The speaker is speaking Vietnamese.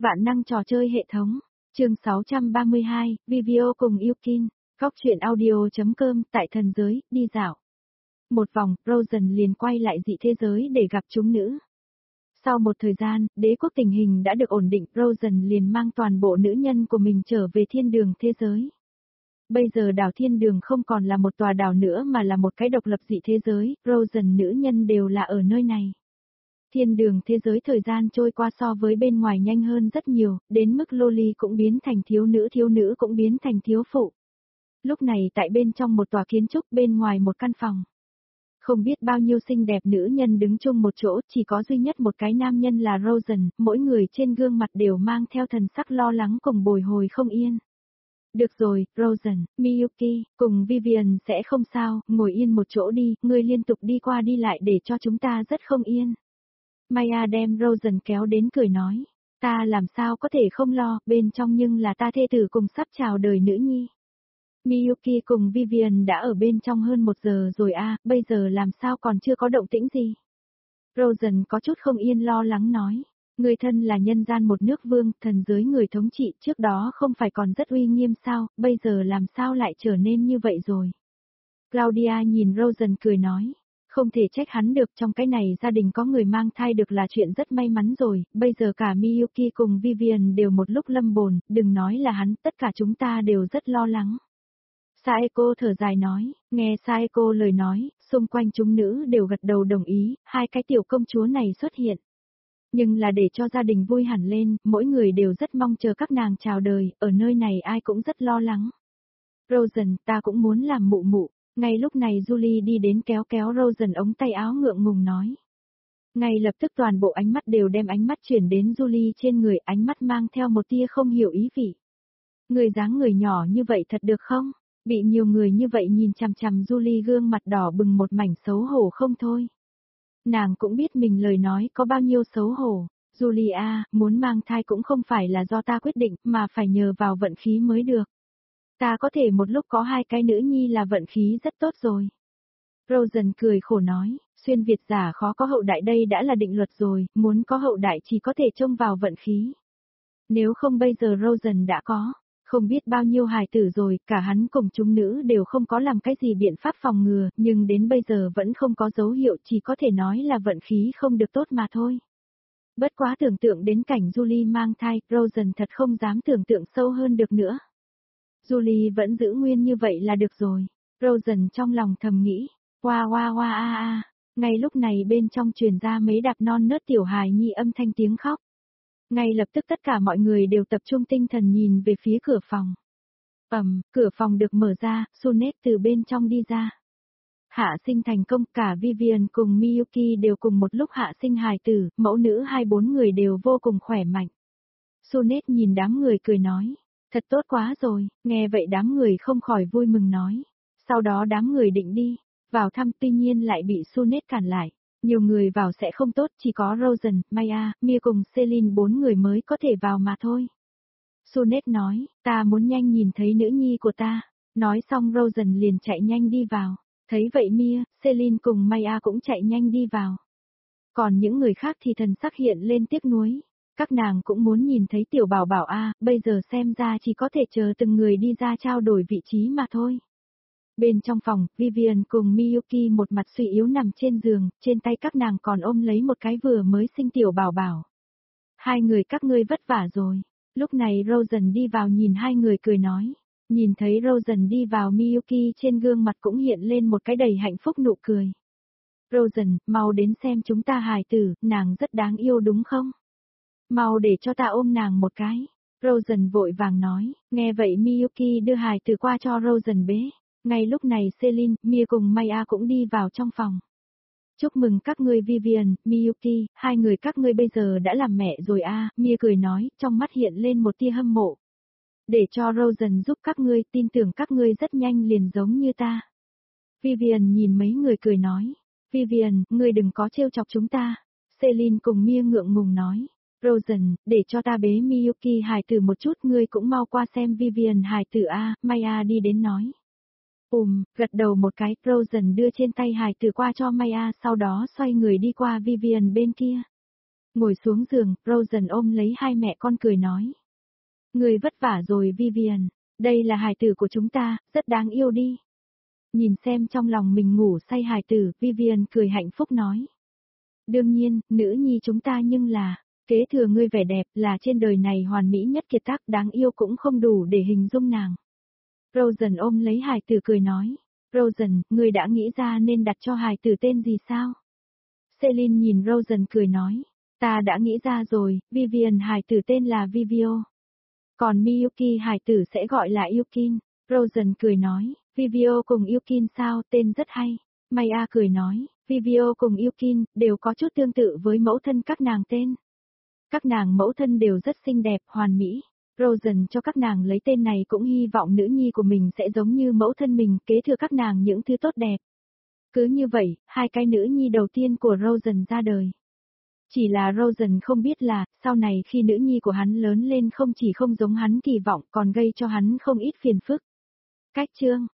Vạn năng trò chơi hệ thống. Chương 632, Vivio cùng Yukin. Góc truyện audio.com tại thần giới, đi dạo. Một vòng, Rosen liền quay lại dị thế giới để gặp chúng nữ. Sau một thời gian, đế quốc tình hình đã được ổn định, Rosen liền mang toàn bộ nữ nhân của mình trở về thiên đường thế giới. Bây giờ đảo thiên đường không còn là một tòa đảo nữa mà là một cái độc lập dị thế giới, Rosen nữ nhân đều là ở nơi này. Thiên đường thế giới thời gian trôi qua so với bên ngoài nhanh hơn rất nhiều, đến mức loli cũng biến thành thiếu nữ cũng biến thành thiếu phụ. Lúc này tại bên trong một tòa kiến trúc bên ngoài một căn phòng. Không biết bao nhiêu xinh đẹp nữ nhân đứng chung một chỗ, chỉ có duy nhất một cái nam nhân là Rosen, mỗi người trên gương mặt đều mang theo thần sắc lo lắng cùng bồi hồi không yên. Được rồi, Rosen, Miyuki, cùng Vivian sẽ không sao, ngồi yên một chỗ đi, ngươi liên tục đi qua đi lại để cho chúng ta rất không yên. Maya đem Rosen kéo đến cười nói, ta làm sao có thể không lo, bên trong nhưng là ta thê tử cùng sắp chào đời nữ nhi. Miyuki cùng Vivian đã ở bên trong hơn 1 giờ rồi bây giờ làm sao còn chưa có động tĩnh gì. Rosen có chút không yên lo lắng nói, người thân là nhân gian một nước vương, thần giới người thống trị trước đó không phải còn rất uy nghiêm sao, bây giờ làm sao lại trở nên như vậy rồi. Claudia nhìn Rosen cười nói, không thể trách hắn được, trong cái này gia đình có người mang thai được là chuyện rất may mắn rồi, bây giờ cả Miyuki cùng Vivian đều một lúc lâm bồn, đừng nói là hắn, tất cả chúng ta đều rất lo lắng. Saeko thở dài nói, nghe Saeko lời nói, xung quanh chúng nữ đều gật đầu đồng ý, hai cái tiểu công chúa này xuất hiện. Nhưng là để cho gia đình vui hẳn lên, mỗi người đều rất mong chờ các nàng chào đời, ở nơi này ai cũng rất lo lắng. Rosen, ta cũng muốn làm mụ mụ. Ngay lúc này Julie đi đến kéo kéo Rosen ống tay áo ngượng ngùng nói. Ngay lập tức toàn bộ ánh mắt đều đem ánh mắt chuyển đến Julie trên người, ánh mắt mang theo một tia không hiểu ý vị. Người dáng người nhỏ như vậy thật được không? Bị nhiều người như vậy nhìn chằm chằm, Julie gương mặt đỏ bừng một mảnh xấu hổ không thôi. Nàng cũng biết mình lời nói có bao nhiêu xấu hổ. Julie muốn mang thai cũng không phải là do ta quyết định mà phải nhờ vào vận khí mới được. Ta có thể một lúc có 2 cái nữ nhi là vận khí rất tốt rồi. Rosen cười khổ nói, xuyên Việt giả khó có hậu đại đây đã là định luật rồi, muốn có hậu đại chỉ có thể trông vào vận khí. Nếu không bây giờ Rosen đã có, không biết bao nhiêu hài tử rồi, cả hắn cùng chúng nữ đều không có làm cái gì biện pháp phòng ngừa, nhưng đến bây giờ vẫn không có dấu hiệu, chỉ có thể nói là vận khí không được tốt mà thôi. Bất quá tưởng tượng đến cảnh Julie mang thai, Rosen thật không dám tưởng tượng sâu hơn được nữa. Julie vẫn giữ nguyên như vậy là được rồi. Rosen trong lòng thầm nghĩ, Ngay lúc này bên trong truyền ra mấy đạp non nớt tiểu hài nhi âm thanh tiếng khóc. Ngay lập tức tất cả mọi người đều tập trung tinh thần nhìn về phía cửa phòng. Cửa phòng được mở ra, Sunet từ bên trong đi ra. Hạ sinh thành công, cả Vivian cùng Miyuki đều cùng một lúc hạ sinh hài tử, mẫu nữ 2-4 người đều vô cùng khỏe mạnh. Sunet nhìn đám người cười nói. Thật tốt quá rồi, nghe vậy đám người không khỏi vui mừng nói. Sau đó đám người định đi, vào thăm tuy nhiên lại bị Sunet cản lại. Nhiều người vào sẽ không tốt, chỉ có Rosen, Maya, Mia cùng Celine 4 người mới có thể vào mà thôi. Sunet nói, ta muốn nhanh nhìn thấy nữ nhi của ta. Nói xong Rosen liền chạy nhanh đi vào. Thấy vậy Mia, Celine cùng Maya cũng chạy nhanh đi vào. Còn những người khác thì thần sắc hiện lên tiếc nuối. Các nàng cũng muốn nhìn thấy tiểu bảo bảo bây giờ xem ra chỉ có thể chờ từng người đi ra trao đổi vị trí mà thôi. Bên trong phòng, Vivian cùng Miyuki một mặt suy yếu nằm trên giường, trên tay các nàng còn ôm lấy một cái vừa mới sinh tiểu bảo bảo. Hai người các ngươi vất vả rồi. Lúc này Rosen đi vào nhìn hai người cười nói. Nhìn thấy Rosen đi vào, Miyuki trên gương mặt cũng hiện lên một cái đầy hạnh phúc nụ cười. Rosen, mau đến xem chúng ta hài tử, nàng rất đáng yêu đúng không? Mau để cho ta ôm nàng một cái. Rosen vội vàng nói, nghe vậy Miyuki đưa hài tử qua cho Rosen bế. Ngay lúc này Celine, Mia cùng Maya cũng đi vào trong phòng. Chúc mừng các ngươi Vivian, Miyuki, hai người các ngươi bây giờ đã làm mẹ rồi Mia cười nói, trong mắt hiện lên một tia hâm mộ. Để cho Rosen giúp các ngươi, tin tưởng các ngươi rất nhanh liền giống như ta. Vivian nhìn mấy người cười nói, Vivian, ngươi đừng có trêu chọc chúng ta. Celine cùng Mia ngượng ngùng nói. Rosen, để cho ta bế Miyuki hài tử một chút, ngươi cũng mau qua xem Vivian hài tử Maya đi đến nói. Gật đầu một cái, Rosen đưa trên tay hài tử qua cho Maya, sau đó xoay người đi qua Vivian bên kia. Ngồi xuống giường, Rosen ôm lấy hai mẹ con cười nói. Người vất vả rồi Vivian, đây là hài tử của chúng ta, rất đáng yêu đi. Nhìn xem trong lòng mình ngủ say hài tử, Vivian cười hạnh phúc nói. Đương nhiên, nữ nhi chúng ta nhưng là, kế thừa ngươi vẻ đẹp là trên đời này hoàn mỹ nhất kiệt tác đáng yêu cũng không đủ để hình dung nàng. Rosen ôm lấy hài tử cười nói. Rosen, ngươi đã nghĩ ra nên đặt cho hài tử tên gì sao? Celine nhìn Rosen cười nói. Ta đã nghĩ ra rồi, Vivian hài tử tên là Vivio. Còn Miyuki hài tử sẽ gọi là Yukin. Rosen cười nói, Vivio cùng Yukin sao, tên rất hay. Maya cười nói, Vivio cùng Yukin đều có chút tương tự với mẫu thân các nàng tên. Các nàng mẫu thân đều rất xinh đẹp, hoàn mỹ. Rosen cho các nàng lấy tên này cũng hy vọng nữ nhi của mình sẽ giống như mẫu thân mình, kế thừa các nàng những thứ tốt đẹp. Cứ như vậy, hai cái nữ nhi đầu tiên của Rosen ra đời. Chỉ là Rosen không biết là, sau này khi nữ nhi của hắn lớn lên không chỉ không giống hắn kỳ vọng còn gây cho hắn không ít phiền phức. Cách chương